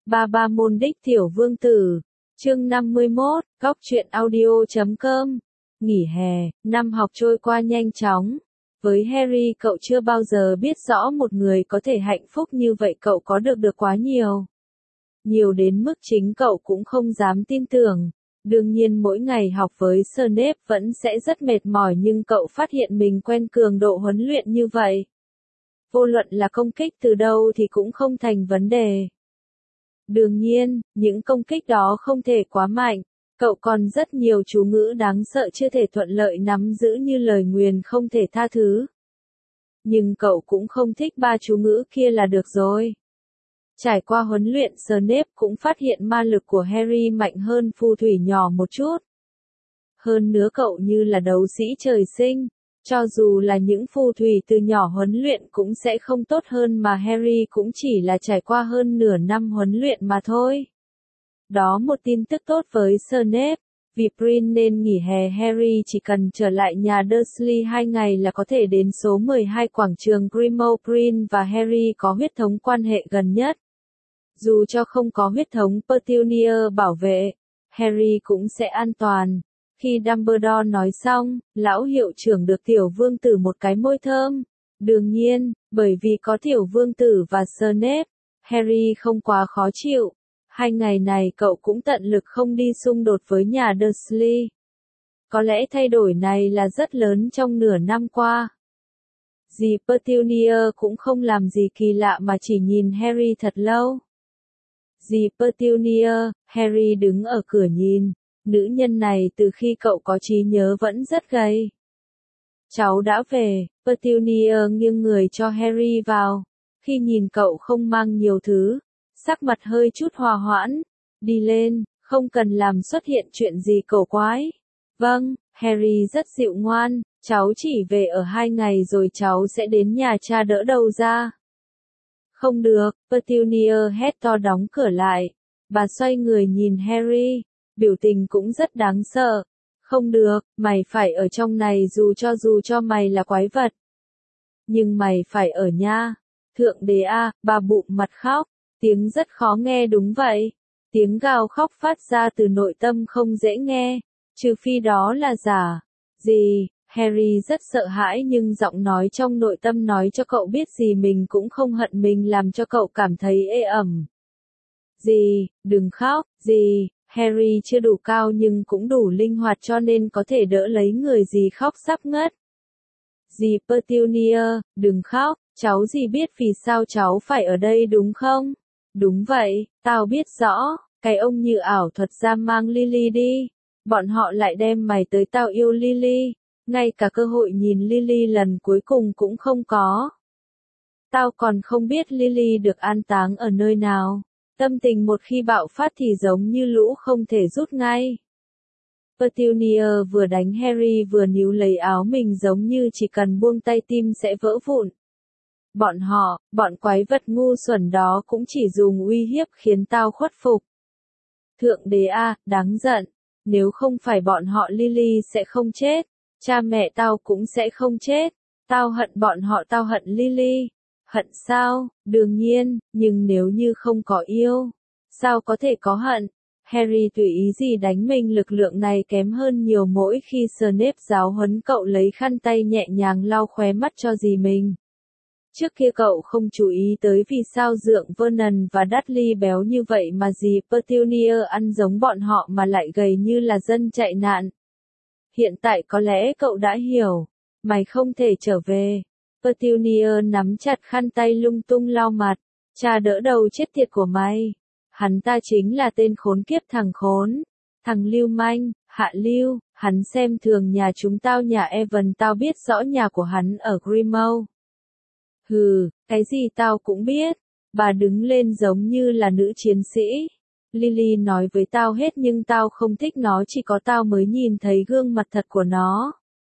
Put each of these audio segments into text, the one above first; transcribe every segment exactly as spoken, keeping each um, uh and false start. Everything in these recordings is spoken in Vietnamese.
Ba Ba môn đích tiểu vương tử. Chương năm mươi mốt, góc truyện audio chấm com. Nghỉ hè, năm học trôi qua nhanh chóng. Với Harry, cậu chưa bao giờ biết rõ một người có thể hạnh phúc như vậy, cậu có được được quá nhiều. Nhiều đến mức chính cậu cũng không dám tin tưởng. Đương nhiên mỗi ngày học với Snape vẫn sẽ rất mệt mỏi, nhưng cậu phát hiện mình quen cường độ huấn luyện như vậy. Vô luận là công kích từ đâu thì cũng không thành vấn đề. Đương nhiên, những công kích đó không thể quá mạnh. Cậu còn rất nhiều chú ngữ đáng sợ chưa thể thuận lợi nắm giữ, như lời nguyền không thể tha thứ. Nhưng cậu cũng không thích ba chú ngữ kia là được rồi. Trải qua huấn luyện, Snape cũng phát hiện ma lực của Harry mạnh hơn phù thủy nhỏ một chút. Hơn nữa cậu như là đấu sĩ trời sinh. Cho dù là những phù thủy từ nhỏ huấn luyện cũng sẽ không tốt hơn, mà Harry cũng chỉ là trải qua hơn nửa năm huấn luyện mà thôi. Đó một tin tức tốt với Snape. Vì Prin nên nghỉ hè, Harry chỉ cần trở lại nhà Dursley hai ngày là có thể đến số mười hai quảng trường Grimmauld. Prin và Harry có huyết thống quan hệ gần nhất. Dù cho không có huyết thống Petunia bảo vệ, Harry cũng sẽ an toàn. Khi Dumbledore nói xong, lão hiệu trưởng được tiểu vương tử một cái môi thơm. Đương nhiên, bởi vì có tiểu vương tử và Snape, Harry không quá khó chịu. Hai ngày này cậu cũng tận lực không đi xung đột với nhà Dursley. Có lẽ thay đổi này là rất lớn trong nửa năm qua. Dì Petunia cũng không làm gì kỳ lạ mà chỉ nhìn Harry thật lâu. Dì Petunia, Harry đứng ở cửa nhìn. Nữ nhân này từ khi cậu có trí nhớ vẫn rất gầy. Cháu đã về, Petunia nghiêng người cho Harry vào. Khi nhìn cậu không mang nhiều thứ, sắc mặt hơi chút hòa hoãn. Đi lên, không cần làm xuất hiện chuyện gì cổ quái. Vâng, Harry rất dịu ngoan, cháu chỉ về ở hai ngày rồi cháu sẽ đến nhà cha đỡ đầu ra. Không được, Petunia hét to đóng cửa lại. Bà xoay người nhìn Harry. Biểu tình cũng rất đáng sợ. Không được, mày phải ở trong này dù cho dù cho mày là quái vật. Nhưng mày phải ở nha. Thượng đế a, bà bụng mặt khóc. Tiếng rất khó nghe, đúng vậy. Tiếng gào khóc phát ra từ nội tâm không dễ nghe. Trừ phi đó là giả. Gì? Harry rất sợ hãi, nhưng giọng nói trong nội tâm nói cho cậu biết gì mình cũng không hận mình làm cho cậu cảm thấy ê ẩm. Gì? Đừng khóc. Gì? Harry chưa đủ cao nhưng cũng đủ linh hoạt cho nên có thể đỡ lấy người dì khóc sắp ngất. Dì Petunia, đừng khóc, cháu dì biết vì sao cháu phải ở đây đúng không? Đúng vậy, tao biết rõ, cái ông như ảo thuật ra mang Lily đi. Bọn họ lại đem mày tới, tao yêu Lily. Ngay cả cơ hội nhìn Lily lần cuối cùng cũng không có. Tao còn không biết Lily được an táng ở nơi nào. Tâm tình một khi bạo phát thì giống như lũ không thể rút ngay. Petunia vừa đánh Harry vừa níu lấy áo mình giống như chỉ cần buông tay tim sẽ vỡ vụn. Bọn họ, bọn quái vật ngu xuẩn đó cũng chỉ dùng uy hiếp khiến tao khuất phục. Thượng đế a, đáng giận. Nếu không phải bọn họ, Lily sẽ không chết. Cha mẹ tao cũng sẽ không chết. Tao hận bọn họ, tao hận Lily. Hận sao? Đương nhiên, nhưng nếu như không có yêu, sao có thể có hận? Harry tùy ý gì đánh mình, lực lượng này kém hơn nhiều mỗi khi Snape giáo huấn cậu lấy khăn tay nhẹ nhàng lau khóe mắt cho dì mình. Trước kia cậu không chú ý tới vì sao dượng Vernon và Dudley béo như vậy mà dì Petunia ăn giống bọn họ mà lại gầy như là dân chạy nạn. Hiện tại có lẽ cậu đã hiểu. Mày không thể trở về. Petunia nắm chặt khăn tay lung tung lau mặt. Cha đỡ đầu chết tiệt của mày. Hắn ta chính là tên khốn kiếp, thằng khốn. Thằng lưu manh, hạ lưu, hắn xem thường nhà chúng tao, nhà Evan, tao biết rõ nhà của hắn ở Grimmauld. Hừ, cái gì tao cũng biết. Bà đứng lên giống như là nữ chiến sĩ. Lily nói với tao hết nhưng tao không thích nó, chỉ có tao mới nhìn thấy gương mặt thật của nó.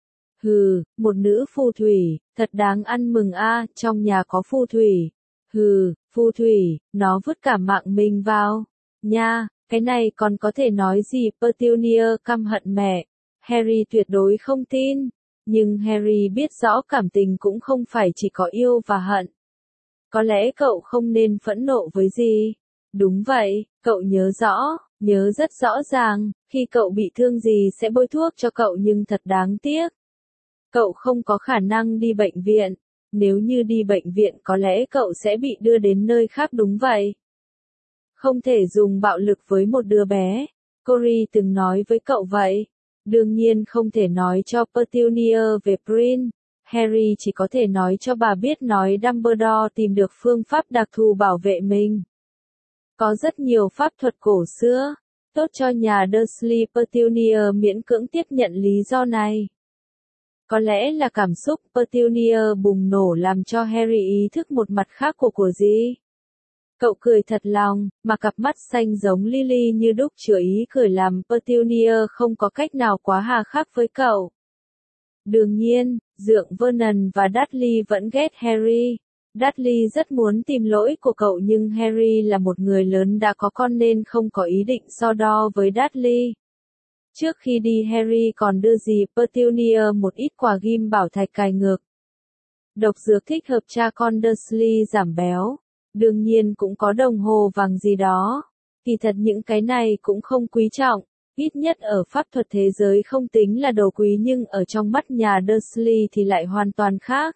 Hừ, một nữ phù thủy, thật đáng ăn mừng a, trong nhà có phù thủy. Hừ, phù thủy, nó vứt cả mạng mình vào. Nha, cái này còn có thể nói gì? Petunia căm hận mẹ. Harry tuyệt đối không tin. Nhưng Harry biết rõ cảm tình cũng không phải chỉ có yêu và hận. Có lẽ cậu không nên phẫn nộ với dì. Đúng vậy, cậu nhớ rõ, nhớ rất rõ ràng, khi cậu bị thương gì sẽ bôi thuốc cho cậu nhưng thật đáng tiếc. Cậu không có khả năng đi bệnh viện, nếu như đi bệnh viện có lẽ cậu sẽ bị đưa đến nơi khác đúng vậy. Không thể dùng bạo lực với một đứa bé, Corey từng nói với cậu vậy. Đương nhiên không thể nói cho Petunia về Prin. Harry chỉ có thể nói cho bà biết nói Dumbledore tìm được phương pháp đặc thù bảo vệ mình. Có rất nhiều pháp thuật cổ xưa, tốt cho nhà Dursley. Petunia miễn cưỡng tiếp nhận lý do này. Có lẽ là cảm xúc Petunia bùng nổ làm cho Harry ý thức một mặt khác của của gì. Cậu cười thật lòng, mà cặp mắt xanh giống Lily như đúc chứa ý cười làm Petunia không có cách nào quá hà khắc với cậu. Đương nhiên, dượng Vernon và Dudley vẫn ghét Harry. Dudley rất muốn tìm lỗi của cậu nhưng Harry là một người lớn đã có con nên không có ý định so đo với Dudley. Trước khi đi Harry còn đưa dì Petunia một ít quả ghim bảo thạch cài ngược. Độc dược thích hợp cha con Dursley giảm béo. Đương nhiên cũng có đồng hồ vàng gì đó. Kỳ thật những cái này cũng không quý trọng. Ít nhất ở pháp thuật thế giới không tính là đồ quý nhưng ở trong mắt nhà Dursley thì lại hoàn toàn khác.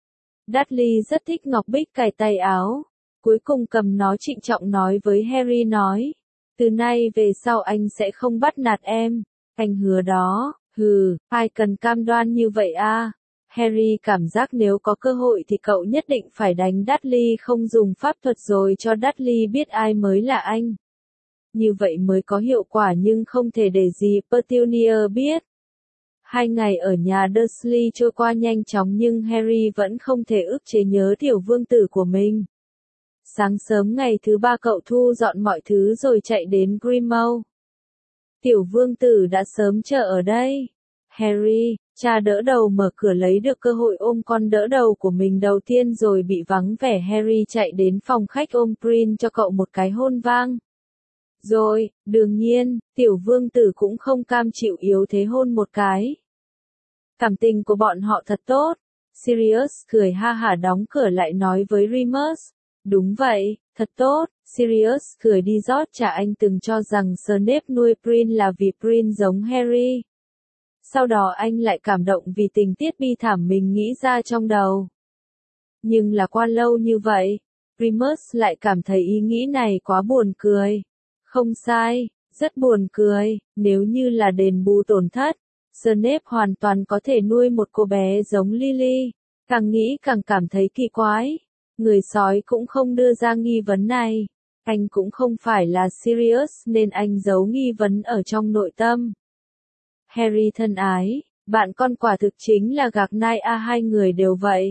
Dudley rất thích ngọc bích cài tay áo. Cuối cùng cầm nó trịnh trọng nói với Harry nói. Từ nay về sau anh sẽ không bắt nạt em. Anh hứa đó. Hừ, ai cần cam đoan như vậy a? Harry cảm giác nếu có cơ hội thì cậu nhất định phải đánh Dudley không dùng pháp thuật rồi cho Dudley biết ai mới là anh. Như vậy mới có hiệu quả nhưng không thể để dì Petunia biết. Hai ngày ở nhà Dursley trôi qua nhanh chóng nhưng Harry vẫn không thể ức chế nhớ tiểu vương tử của mình. Sáng sớm ngày thứ ba cậu thu dọn mọi thứ rồi chạy đến Grimmauld. Tiểu vương tử đã sớm chờ ở đây. Harry, cha đỡ đầu mở cửa lấy được cơ hội ôm con đỡ đầu của mình đầu tiên rồi bị vắng vẻ. Harry chạy đến phòng khách ôm Prin cho cậu một cái hôn vang. Rồi, đương nhiên, tiểu vương tử cũng không cam chịu yếu thế hôn một cái. Cảm tình của bọn họ thật tốt. Sirius cười ha hả đóng cửa lại nói với Remus. Đúng vậy, thật tốt. Sirius cười đi rót trà. Anh từng cho rằng Snape nuôi Prin là vì Prin giống Harry. Sau đó anh lại cảm động vì tình tiết bi thảm mình nghĩ ra trong đầu. Nhưng là qua lâu như vậy, Remus lại cảm thấy ý nghĩ này quá buồn cười. Không sai, rất buồn cười, nếu như là đền bù tổn thất, Snape hoàn toàn có thể nuôi một cô bé giống Lily. Càng nghĩ càng cảm thấy kỳ quái. Người sói cũng không đưa ra nghi vấn này. Anh cũng không phải là Sirius nên anh giấu nghi vấn ở trong nội tâm. Harry thân ái, bạn con quả thực chính là gạc nai a. Hai người đều vậy.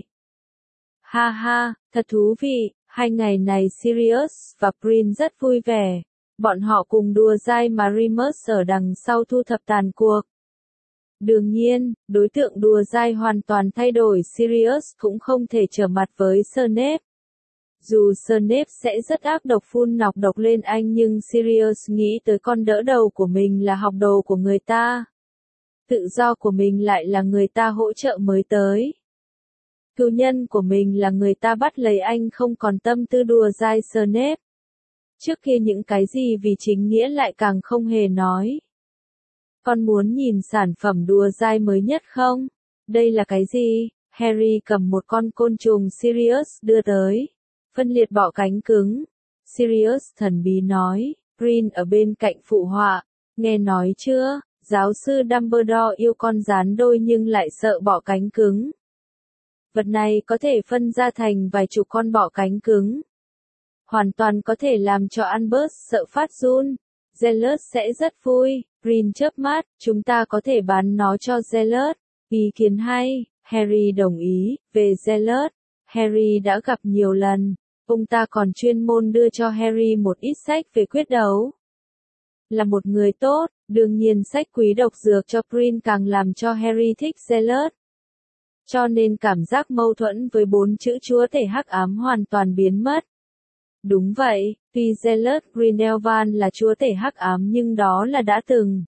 Ha ha, thật thú vị, hai ngày này Sirius và Prin rất vui vẻ. Bọn họ cùng đùa dai mà Remus ở đằng sau thu thập tàn cuộc. Đương nhiên, đối tượng đùa dai hoàn toàn thay đổi. Sirius cũng không thể trở mặt với Snape. Dù Snape sẽ rất ác độc phun nọc độc lên anh nhưng Sirius nghĩ tới con đỡ đầu của mình là học đồ của người ta. Tự do của mình lại là người ta hỗ trợ mới tới. Cựu nhân của mình là người ta bắt lấy anh không còn tâm tư đùa dai Snape. Trước kia những cái gì vì chính nghĩa lại càng không hề nói. Con muốn nhìn sản phẩm đùa dai mới nhất không? Đây là cái gì? Harry cầm một con côn trùng Sirius đưa tới. Phân liệt bọ cánh cứng. Sirius thần bí nói. Prin ở bên cạnh phụ họa. Nghe nói chưa? Giáo sư Dumbledore yêu con gián đôi nhưng lại sợ bọ cánh cứng. Vật này có thể phân ra thành vài chục con bọ cánh cứng. Hoàn toàn có thể làm cho Albus sợ phát run. Zealous sẽ rất vui. Prin chớp mắt, chúng ta có thể bán nó cho Zealous. Ý kiến hay, Harry đồng ý. Về Zealous, Harry đã gặp nhiều lần. Ông ta còn chuyên môn đưa cho Harry một ít sách về quyết đấu. Là một người tốt, đương nhiên sách quý độc dược cho Prin càng làm cho Harry thích Zealous. Cho nên cảm giác mâu thuẫn với bốn chữ chúa tể hắc ám hoàn toàn biến mất. Đúng vậy, tuy Zealous Grindelwald là chúa tể hắc ám nhưng đó là đã từng.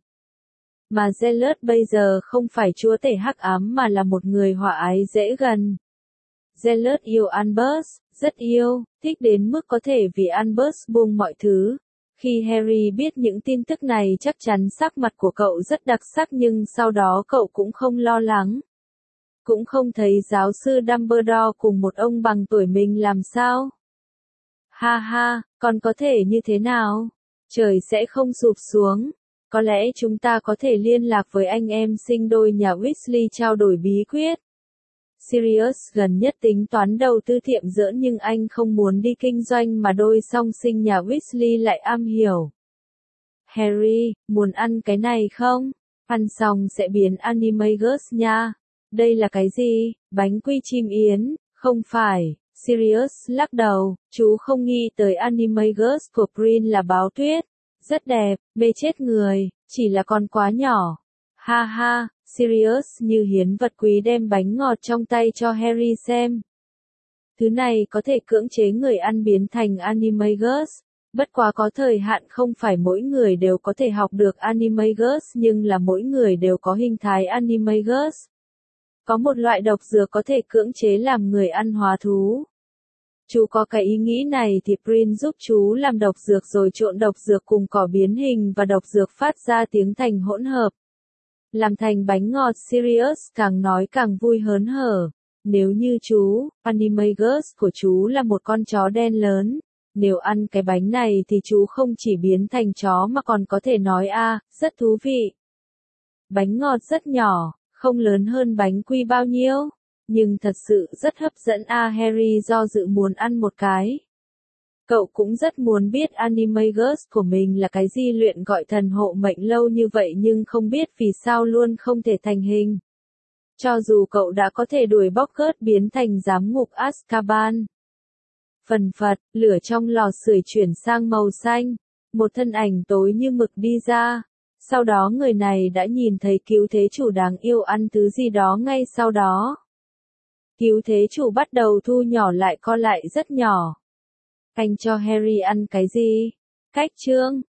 Mà Zealous bây giờ không phải chúa tể hắc ám mà là một người hòa ái dễ gần. Zealot yêu Albus, rất yêu, thích đến mức có thể vì Albus buông mọi thứ. Khi Harry biết những tin tức này chắc chắn sắc mặt của cậu rất đặc sắc nhưng sau đó cậu cũng không lo lắng. Cũng không thấy giáo sư Dumbledore cùng một ông bằng tuổi mình làm sao. Ha ha, còn có thể như thế nào? Trời sẽ không sụp xuống. Có lẽ chúng ta có thể liên lạc với anh em sinh đôi nhà Weasley trao đổi bí quyết. Sirius gần nhất tính toán đầu tư tiệm giỡn nhưng anh không muốn đi kinh doanh mà đôi song sinh nhà Weasley lại am hiểu. Harry, muốn ăn cái này không? Ăn xong sẽ biến Animagus nha. Đây là cái gì? Bánh quy chim yến? Không phải. Sirius lắc đầu, chú không nghĩ tới Animagus của Prin là báo tuyết. Rất đẹp, mê chết người, chỉ là con quá nhỏ. Ha ha, Sirius như hiến vật quý đem bánh ngọt trong tay cho Harry xem. Thứ này có thể cưỡng chế người ăn biến thành Animagus. Bất quá có thời hạn không phải mỗi người đều có thể học được Animagus nhưng là mỗi người đều có hình thái Animagus. Có một loại độc dược có thể cưỡng chế làm người ăn hóa thú. Chú có cái ý nghĩ này thì Prin giúp chú làm độc dược rồi trộn độc dược cùng cỏ biến hình và độc dược phát ra tiếng thành hỗn hợp. Làm thành bánh ngọt. Sirius càng nói càng vui hớn hở. Nếu như chú, Animagus của chú là một con chó đen lớn. Nếu ăn cái bánh này thì chú không chỉ biến thành chó mà còn có thể nói a, à, rất thú vị. Bánh ngọt rất nhỏ, không lớn hơn bánh quy bao nhiêu. Nhưng thật sự rất hấp dẫn a à, Harry do dự muốn ăn một cái. Cậu cũng rất muốn biết Animagus của mình là cái gì luyện gọi thần hộ mệnh lâu như vậy nhưng không biết vì sao luôn không thể thành hình. Cho dù cậu đã có thể đuổi Poggers biến thành giám ngục Azkaban. Phần phật, lửa trong lò sưởi chuyển sang màu xanh. Một thân ảnh tối như mực đi ra. Sau đó người này đã nhìn thấy cứu thế chủ đáng yêu ăn thứ gì đó ngay sau đó. Cứu thế chủ bắt đầu thu nhỏ lại co lại rất nhỏ. Anh cho Harry ăn cái gì? Cách chương